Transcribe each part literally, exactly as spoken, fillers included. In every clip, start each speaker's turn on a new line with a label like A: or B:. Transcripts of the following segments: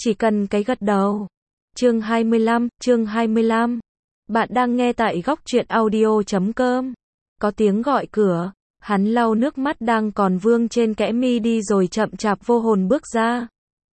A: chỉ cần cái gật đầu. Chương hai mươi lăm, chương hai mươi lăm. Bạn đang nghe tại góc truyện audio chấm com. Có tiếng gọi cửa, hắn lau nước mắt đang còn vương trên kẽ mi đi rồi chậm chạp vô hồn bước ra.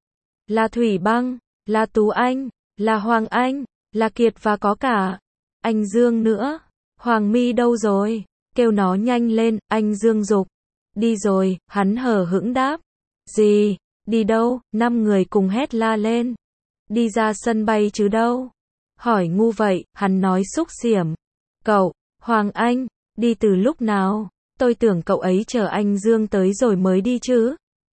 A: Là Thủy Băng, là Tú Anh, là Hoàng Anh, là Kiệt và có cả anh Dương nữa. Hoàng Mi đâu rồi? Kêu nó nhanh lên, anh Dương dục. Đi rồi, hắn hờ hững đáp. Gì? Đi đâu? Năm người cùng hét la lên. Đi ra sân bay chứ đâu? Hỏi ngu vậy, hắn nói xúc xiểm. Cậu, Hoàng Anh, đi từ lúc nào? Tôi tưởng cậu ấy chờ anh Dương tới rồi mới đi chứ.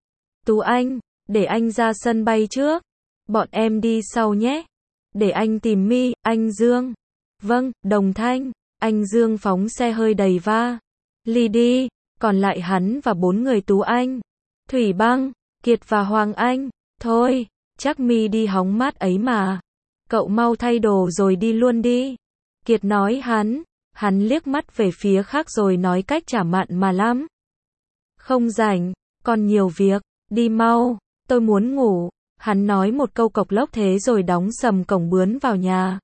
A: Tú Anh, để anh ra sân bay trước. Bọn em đi sau nhé. Để anh tìm Mi, anh Dương. Vâng, Đồng Thanh. Anh Dương phóng xe hơi đầy va. Ly đi, còn lại hắn và bốn người Tú Anh, Thủy Băng, Kiệt và Hoàng Anh. Thôi, chắc Mi đi hóng mát ấy mà. Cậu mau thay đồ rồi đi luôn đi. Kiệt nói hắn, hắn liếc mắt về phía khác rồi nói cách chả mặn mà lắm. Không rảnh, còn nhiều việc, đi mau, tôi muốn ngủ. Hắn nói một câu cộc lốc thế rồi đóng sầm cổng bướn vào nhà.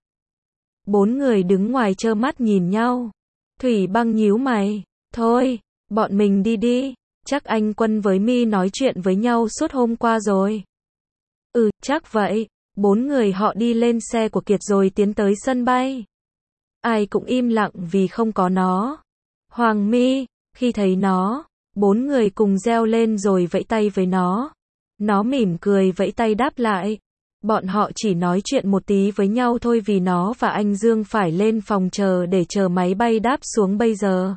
A: Bốn người đứng ngoài trơ mắt nhìn nhau. Thủy Băng nhíu mày, thôi, bọn mình đi đi, chắc anh Quân với Mi nói chuyện với nhau suốt hôm qua rồi. Ừ, chắc vậy. Bốn người họ đi lên xe của Kiệt rồi tiến tới sân bay. Ai cũng im lặng vì không có nó. Hoàng Mi, khi thấy nó, bốn người cùng reo lên rồi vẫy tay với nó. Nó mỉm cười vẫy tay đáp lại. Bọn họ chỉ nói chuyện một tí với nhau thôi vì nó và anh Dương phải lên phòng chờ để chờ máy bay đáp xuống bây giờ.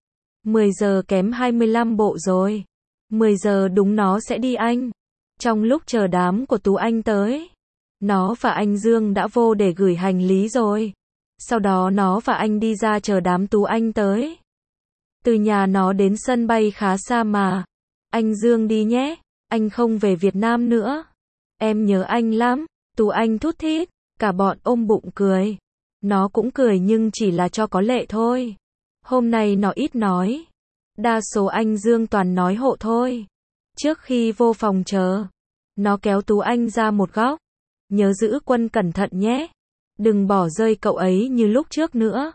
A: mười giờ kém hai mươi lăm bộ rồi. mười giờ đúng nó sẽ đi Anh. Trong lúc chờ đám của Tú Anh tới, nó và anh Dương đã vô để gửi hành lý rồi. Sau đó nó và anh đi ra chờ đám Tú Anh tới. Từ nhà nó đến sân bay khá xa mà. Anh Dương đi nhé, anh không về Việt Nam nữa. Em nhớ anh lắm, Tú Anh thút thít, cả bọn ôm bụng cười. Nó cũng cười nhưng chỉ là cho có lệ thôi. Hôm nay nó ít nói. Đa số anh Dương toàn nói hộ thôi. Trước khi vô phòng chờ, nó kéo Tú Anh ra một góc. Nhớ giữ Quân cẩn thận nhé. Đừng bỏ rơi cậu ấy như lúc trước nữa.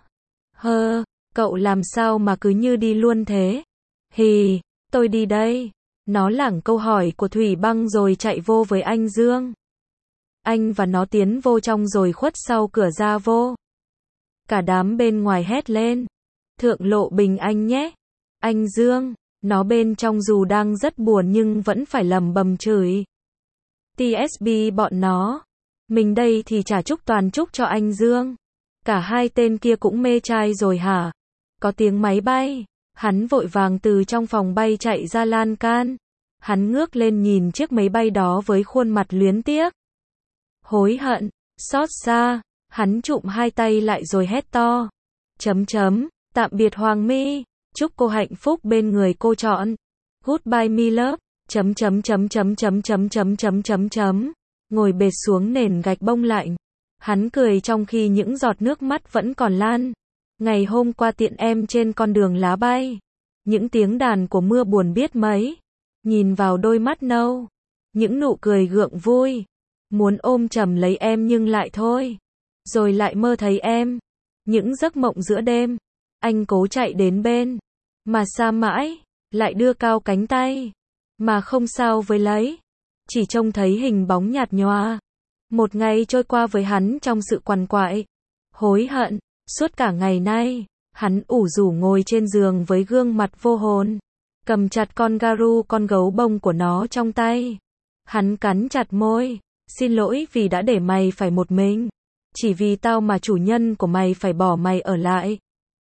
A: Hơ, cậu làm sao mà cứ như đi luôn thế? Hì, tôi đi đây. Nó lảng câu hỏi của Thủy Băng rồi chạy vô với anh Dương. Anh và nó tiến vô trong rồi khuất sau cửa ra vô. Cả đám bên ngoài hét lên. Thượng lộ bình anh nhé. Anh Dương, nó bên trong dù đang rất buồn nhưng vẫn phải lầm bầm chửi. tê ét bê bọn nó. Mình đây thì chả chúc toàn chúc cho anh Dương. Cả hai tên kia cũng mê trai rồi hả? Có tiếng máy bay. Hắn vội vàng từ trong phòng bay chạy ra lan can. Hắn ngước lên nhìn chiếc máy bay đó với khuôn mặt luyến tiếc. Hối hận, xót xa, hắn trụm hai tay lại rồi hét to. Chấm chấm, tạm biệt Hoàng Mi, chúc cô hạnh phúc bên người cô chọn. Goodbye me love, chấm chấm chấm chấm chấm chấm chấm chấm chấm chấm. Ngồi bệt xuống nền gạch bông lạnh. Hắn cười trong khi những giọt nước mắt vẫn còn lan. Ngày hôm qua tiện em trên con đường lá bay. Những tiếng đàn của mưa buồn biết mấy. Nhìn vào đôi mắt nâu. Những nụ cười gượng vui. Muốn ôm chầm lấy em nhưng lại thôi. Rồi lại mơ thấy em. Những giấc mộng giữa đêm. Anh cố chạy đến bên. Mà xa mãi. Lại đưa cao cánh tay. Mà không sao với lấy. Chỉ trông thấy hình bóng nhạt nhòa. Một ngày trôi qua với hắn trong sự quằn quại. Hối hận. Suốt cả ngày nay, hắn ủ rủ ngồi trên giường với gương mặt vô hồn. Cầm chặt con garu con gấu bông của nó trong tay. Hắn cắn chặt môi. Xin lỗi vì đã để mày phải một mình. Chỉ vì tao mà chủ nhân của mày phải bỏ mày ở lại.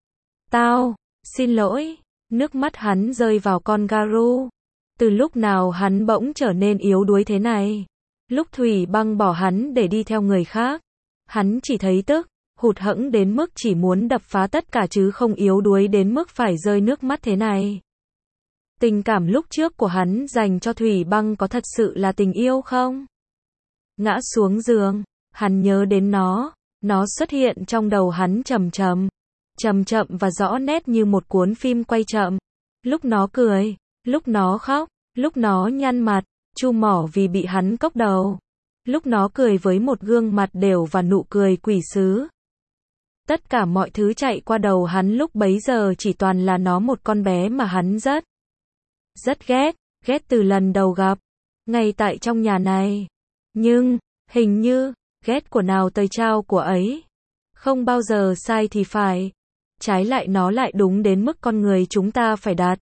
A: Tao, xin lỗi. Nước mắt hắn rơi vào con garu. Từ lúc nào hắn bỗng trở nên yếu đuối thế này? Lúc Thủy Băng bỏ hắn để đi theo người khác. Hắn chỉ thấy tức, hụt hẫng đến mức chỉ muốn đập phá tất cả chứ không yếu đuối đến mức phải rơi nước mắt thế này. Tình cảm lúc trước của hắn dành cho Thủy Băng có thật sự là tình yêu không? Ngã xuống giường, hắn nhớ đến nó, nó xuất hiện trong đầu hắn chậm chậm, chậm chậm và rõ nét như một cuốn phim quay chậm. Lúc nó cười, lúc nó khóc, lúc nó nhăn mặt, chu mỏ vì bị hắn cốc đầu. Lúc nó cười với một gương mặt đều và nụ cười quỷ sứ. Tất cả mọi thứ chạy qua đầu hắn lúc bấy giờ chỉ toàn là nó một con bé mà hắn rất, rất ghét, ghét từ lần đầu gặp, ngay tại trong nhà này. Nhưng, hình như, ghét của nào tây trao của ấy. Không bao giờ sai thì phải. Trái lại nó lại đúng đến mức con người chúng ta phải đạt.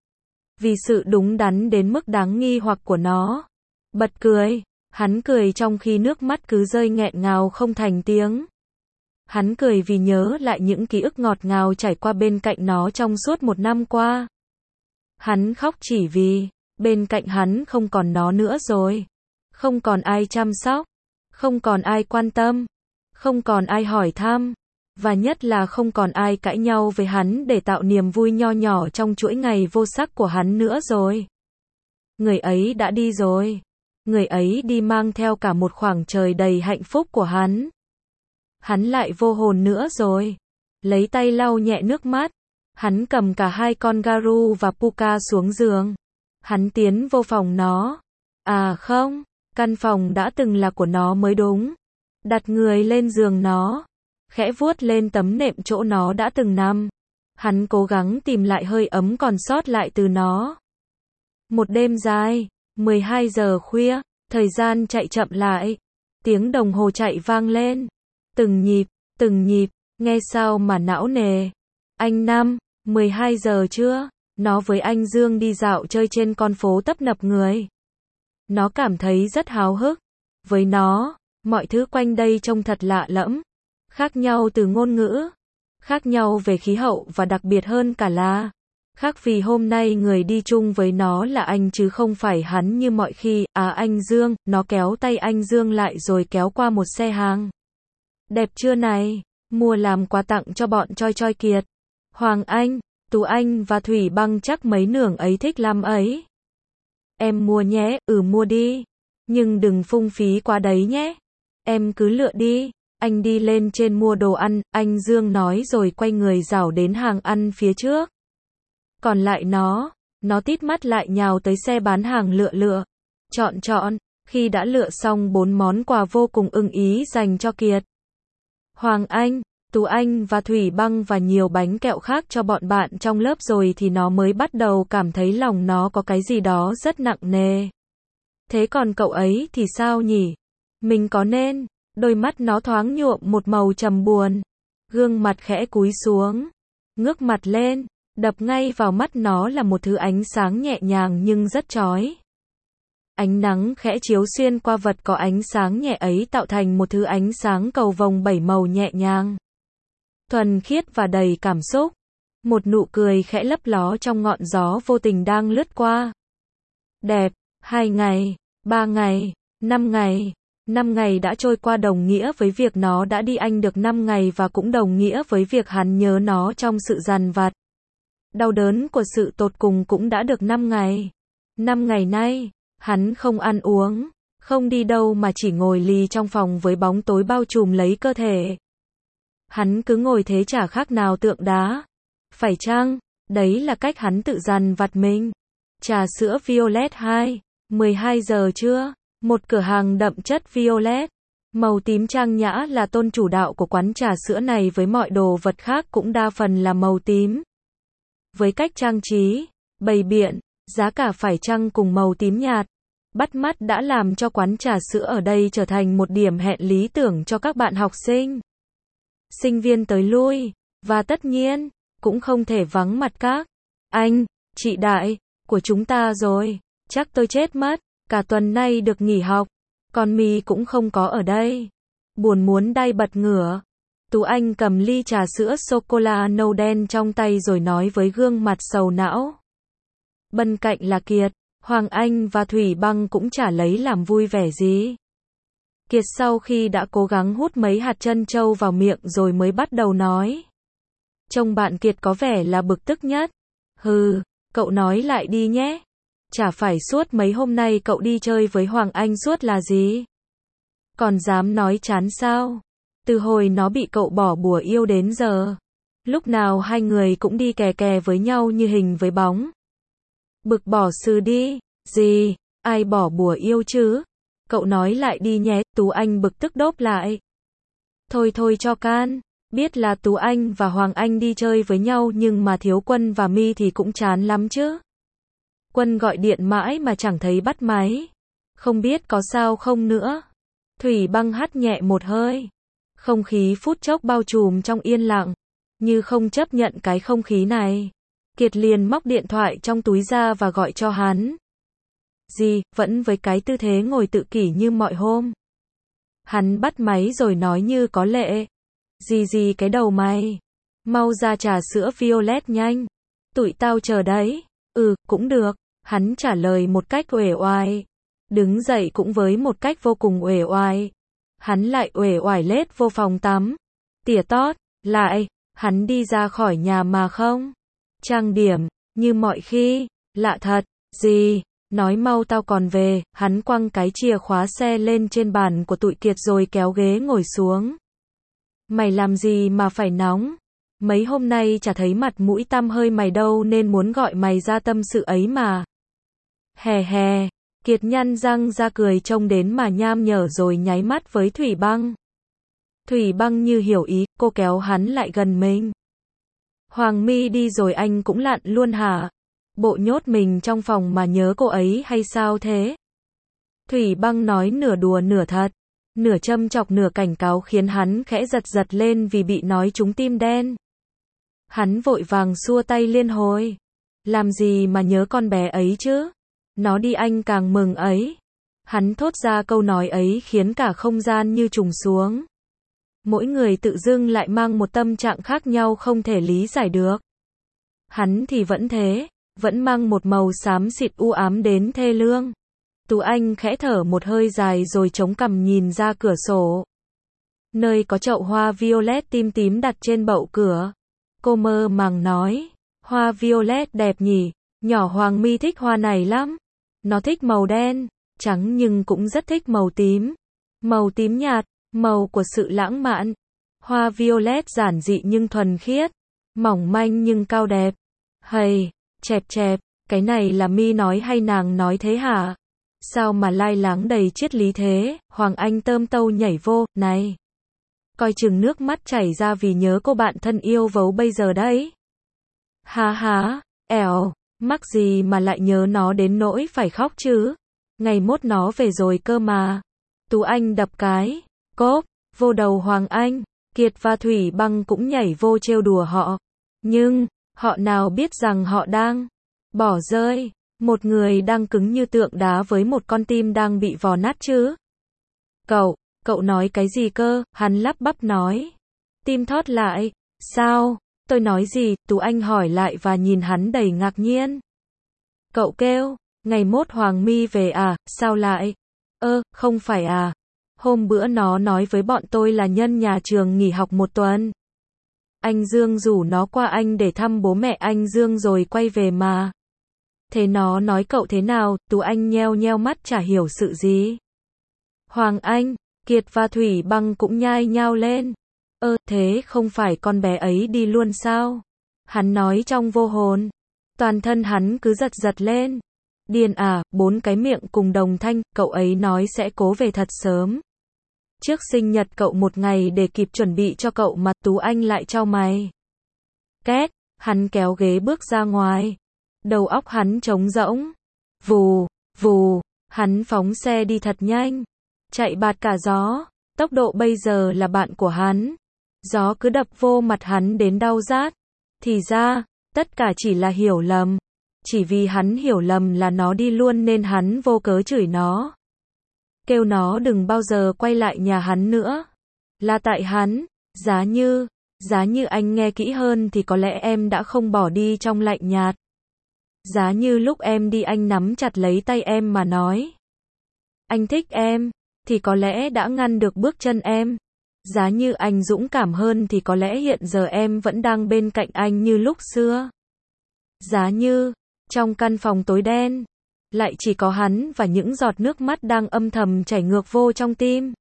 A: Vì sự đúng đắn đến mức đáng nghi hoặc của nó. Bật cười. Hắn cười trong khi nước mắt cứ rơi nghẹn ngào không thành tiếng. Hắn cười vì nhớ lại những ký ức ngọt ngào trải qua bên cạnh nó trong suốt một năm qua. Hắn khóc chỉ vì, bên cạnh hắn không còn nó nữa rồi. Không còn ai chăm sóc. Không còn ai quan tâm. Không còn ai hỏi thăm. Và nhất là không còn ai cãi nhau với hắn để tạo niềm vui nho nhỏ trong chuỗi ngày vô sắc của hắn nữa rồi. Người ấy đã đi rồi. Người ấy đi mang theo cả một khoảng trời đầy hạnh phúc của hắn. Hắn lại vô hồn nữa rồi. Lấy tay lau nhẹ nước mắt. Hắn cầm cả hai con Garu và Puka xuống giường. Hắn tiến vô phòng nó. À không, căn phòng đã từng là của nó mới đúng. Đặt người lên giường nó. Khẽ vuốt lên tấm nệm chỗ nó đã từng nằm. Hắn cố gắng tìm lại hơi ấm còn sót lại từ nó. Một đêm dài, mười hai giờ khuya, thời gian chạy chậm lại. Tiếng đồng hồ chạy vang lên. Từng nhịp, từng nhịp, nghe sao mà não nề. Anh Năm, mười hai giờ chưa? Nó với anh Dương đi dạo chơi trên con phố tấp nập người. Nó cảm thấy rất háo hức. Với nó, mọi thứ quanh đây trông thật lạ lẫm. Khác nhau từ ngôn ngữ. Khác nhau về khí hậu và đặc biệt hơn cả là khác vì hôm nay người đi chung với nó là anh chứ không phải hắn như mọi khi. À anh Dương, nó kéo tay anh Dương lại rồi kéo qua một xe hàng. Đẹp chưa này? Mua làm quà tặng cho bọn Choi Choi Kiệt. Hoàng Anh, Tú Anh và Thủy Băng chắc mấy nường ấy thích lắm ấy. Em mua nhé, ừ mua đi. Nhưng đừng phung phí quá đấy nhé. Em cứ lựa đi. Anh đi lên trên mua đồ ăn, anh Dương nói rồi quay người rảo đến hàng ăn phía trước. Còn lại nó, nó tít mắt lại nhào tới xe bán hàng lựa lựa. Chọn chọn, khi đã lựa xong bốn món quà vô cùng ưng ý dành cho Kiệt. Hoàng Anh, Tú Anh và Thủy Băng và nhiều bánh kẹo khác cho bọn bạn trong lớp rồi thì nó mới bắt đầu cảm thấy lòng nó có cái gì đó rất nặng nề. Thế còn cậu ấy thì sao nhỉ? Mình có nên... Đôi mắt nó thoáng nhuộm một màu trầm buồn. Gương mặt khẽ cúi xuống. Ngước mặt lên. Đập ngay vào mắt nó là một thứ ánh sáng nhẹ nhàng nhưng rất chói. Ánh nắng khẽ chiếu xuyên qua vật có ánh sáng nhẹ ấy tạo thành một thứ ánh sáng cầu vồng bảy màu nhẹ nhàng. Thuần khiết và đầy cảm xúc. Một nụ cười khẽ lấp ló trong ngọn gió vô tình đang lướt qua. Đẹp. Hai ngày. Ba ngày. Năm ngày. Năm ngày đã trôi qua đồng nghĩa với việc nó đã đi anh được năm ngày và cũng đồng nghĩa với việc hắn nhớ nó trong sự dằn vặt. Đau đớn của sự tột cùng cũng đã được năm ngày. Năm ngày nay, hắn không ăn uống, không đi đâu mà chỉ ngồi lì trong phòng với bóng tối bao trùm lấy cơ thể. Hắn cứ ngồi thế chả khác nào tượng đá. Phải chăng, đấy là cách hắn tự dằn vặt mình. Trà sữa Violet hai, mười hai giờ trưa. Một cửa hàng đậm chất violet, màu tím trang nhã là tôn chủ đạo của quán trà sữa này với mọi đồ vật khác cũng đa phần là màu tím. Với cách trang trí, bày biện, giá cả phải chăng cùng màu tím nhạt, bắt mắt đã làm cho quán trà sữa ở đây trở thành một điểm hẹn lý tưởng cho các bạn học sinh, sinh viên tới lui, và tất nhiên, cũng không thể vắng mặt các anh, chị đại, của chúng ta rồi, chắc tôi chết mất. Cả tuần nay được nghỉ học, còn mì cũng không có ở đây. Buồn muốn đay bật ngửa. Tú Anh cầm ly trà sữa sô-cô-la nâu đen trong tay rồi nói với gương mặt sầu não. Bên cạnh là Kiệt, Hoàng Anh và Thủy Băng cũng chả lấy làm vui vẻ gì. Kiệt sau khi đã cố gắng hút mấy hạt trân châu vào miệng rồi mới bắt đầu nói. Trông bạn Kiệt có vẻ là bực tức nhất. Hừ, cậu nói lại đi nhé. Chả phải suốt mấy hôm nay cậu đi chơi với Hoàng Anh suốt là gì? Còn dám nói chán sao? Từ hồi nó bị cậu bỏ bùa yêu đến giờ. Lúc nào hai người cũng đi kè kè với nhau như hình với bóng. Bực bỏ sư đi. Gì? Ai bỏ bùa yêu chứ? cậu nói lại đi nhé, Tú Anh bực tức đốp lại. Thôi thôi cho can, biết là Tú Anh và Hoàng Anh đi chơi với nhau nhưng mà thiếu Quân và My thì cũng chán lắm chứ. Quân gọi điện mãi mà chẳng thấy bắt máy. Không biết có sao không nữa. Thủy Băng hắt nhẹ một hơi. Không khí phút chốc bao trùm trong yên lặng. Như không chấp nhận cái không khí này. Kiệt liền móc điện thoại trong túi ra và gọi cho hắn. Gì, vẫn với cái tư thế ngồi tự kỷ như mọi hôm. Hắn bắt máy rồi nói như có lệ. Gì gì cái đầu mày. Mau ra trà sữa Violet nhanh. Tụi tao chờ đấy. Ừ, cũng được. Hắn trả lời một cách uể oải. Đứng dậy cũng với một cách vô cùng uể oải. Hắn lại uể oải lết vô phòng tắm. Tỉa tót, lại, hắn đi ra khỏi nhà mà không trang điểm, như mọi khi, lạ thật, gì, nói mau tao còn về, hắn quăng cái chìa khóa xe lên trên bàn của tụi Kiệt rồi kéo ghế ngồi xuống. Mày làm gì mà phải nóng? Mấy hôm nay chả thấy mặt mũi tăm hơi mày đâu nên muốn gọi mày ra tâm sự ấy mà. Hè hè, Kiệt nhăn răng ra cười trông đến mà nham nhở rồi nháy mắt với Thủy Băng. Thủy Băng như hiểu ý, cô kéo hắn lại gần mình. Hoàng My đi rồi anh cũng lặn luôn hả? Bộ nhốt mình trong phòng mà nhớ cô ấy hay sao thế? Thủy Băng nói nửa đùa nửa thật, nửa châm chọc nửa cảnh cáo khiến hắn khẽ giật giật lên vì bị nói trúng tim đen. Hắn vội vàng xua tay liên hồi. Làm gì mà nhớ con bé ấy chứ? Nó đi anh càng mừng ấy. Hắn thốt ra câu nói ấy khiến cả không gian như trùng xuống. Mỗi người tự dưng lại mang một tâm trạng khác nhau không thể lý giải được. Hắn thì vẫn thế, vẫn mang một màu xám xịt u ám đến thê lương. Tú Anh khẽ thở một hơi dài rồi chống cằm nhìn ra cửa sổ. Nơi có chậu hoa violet tím tím đặt trên bậu cửa. Cô mơ màng nói, hoa violet đẹp nhỉ, nhỏ Hoàng My thích hoa này lắm. Nó thích màu đen, trắng nhưng cũng rất thích màu tím. Màu tím nhạt, màu của sự lãng mạn. Hoa violet giản dị nhưng thuần khiết, mỏng manh nhưng cao đẹp. Hầy, chẹp chẹp, cái này là My nói hay nàng nói thế hả? Sao mà lai láng đầy triết lý thế? Hoàng Anh tơm tâu nhảy vô, này. Coi chừng nước mắt chảy ra vì nhớ cô bạn thân yêu vấu bây giờ đấy. Há há, ẻo, mắc gì mà lại nhớ nó đến nỗi phải khóc chứ? Ngày mốt nó về rồi cơ mà. Tú Anh đập cái, cốp, vô đầu Hoàng Anh. Kiệt và Thủy Băng cũng nhảy vô trêu đùa họ. Nhưng, họ nào biết rằng họ đang bỏ rơi một người đang cứng như tượng đá với một con tim đang bị vò nát chứ. Cậu, cậu nói cái gì cơ? Hắn lắp bắp nói. Tim thót lại. Sao? Tôi nói gì? Tú Anh hỏi lại và nhìn hắn đầy ngạc nhiên. Cậu kêu, ngày mốt Hoàng My về à? Sao lại? Ơ, không phải à? Hôm bữa nó nói với bọn tôi là nhân nhà trường nghỉ học một tuần. Anh Dương rủ nó qua anh để thăm bố mẹ anh Dương rồi quay về mà. Thế nó nói cậu thế nào? Tú Anh nheo nheo mắt chả hiểu sự gì. Hoàng Anh, Kiệt và Thủy Băng cũng nhai nhao lên. Ơ, thế không phải con bé ấy đi luôn sao? Hắn nói trong vô hồn. Toàn thân hắn cứ giật giật lên. Điên à, bốn cái miệng cùng đồng thanh, cậu ấy nói sẽ cố về thật sớm. Trước sinh nhật cậu một ngày để kịp chuẩn bị cho cậu mà. Tú Anh lại chau mày. Két, hắn kéo ghế bước ra ngoài. Đầu óc hắn trống rỗng. Vù, vù, hắn phóng xe đi thật nhanh. Chạy bạt cả gió. Tốc độ bây giờ là bạn của hắn. Gió cứ đập vô mặt hắn đến đau rát. Thì ra, tất cả chỉ là hiểu lầm. Chỉ vì hắn hiểu lầm là nó đi luôn nên hắn vô cớ chửi nó. Kêu nó đừng bao giờ quay lại nhà hắn nữa. Là tại hắn. Giá như, giá như anh nghe kỹ hơn thì có lẽ em đã không bỏ đi trong lạnh nhạt. Giá như lúc em đi anh nắm chặt lấy tay em mà nói. Anh thích em, thì có lẽ đã ngăn được bước chân em. Giá như anh dũng cảm hơn thì có lẽ hiện giờ em vẫn đang bên cạnh anh như lúc xưa. Giá như, trong căn phòng tối đen, lại chỉ có hắn và những giọt nước mắt đang âm thầm chảy ngược vô trong tim.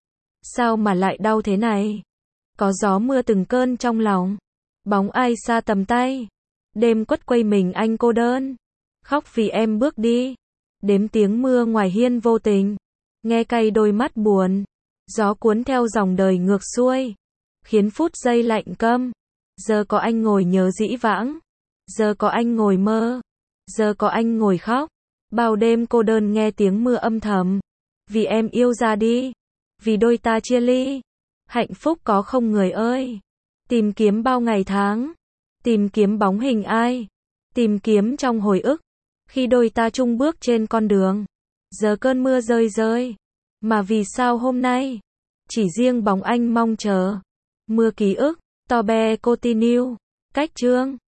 A: Sao mà lại đau thế này? Có gió mưa từng cơn trong lòng. Bóng ai xa tầm tay. Đêm quất quây mình anh cô đơn. Khóc vì em bước đi. Đếm tiếng mưa ngoài hiên vô tình. nghe cay đôi mắt buồn. Gió cuốn theo dòng đời ngược xuôi, khiến phút giây lạnh câm. Giờ có anh ngồi nhớ dĩ vãng, giờ có anh ngồi mơ, giờ có anh ngồi khóc. Bao đêm cô đơn nghe tiếng mưa âm thầm, vì em yêu ra đi, vì đôi ta chia ly. Hạnh phúc có không người ơi? Tìm kiếm bao ngày tháng, tìm kiếm bóng hình ai, tìm kiếm trong hồi ức, khi đôi ta chung bước trên con đường. Giờ cơn mưa rơi rơi, mà vì sao hôm nay chỉ riêng bóng anh mong chờ. Mưa ký ức, Tobe Continue, cách chương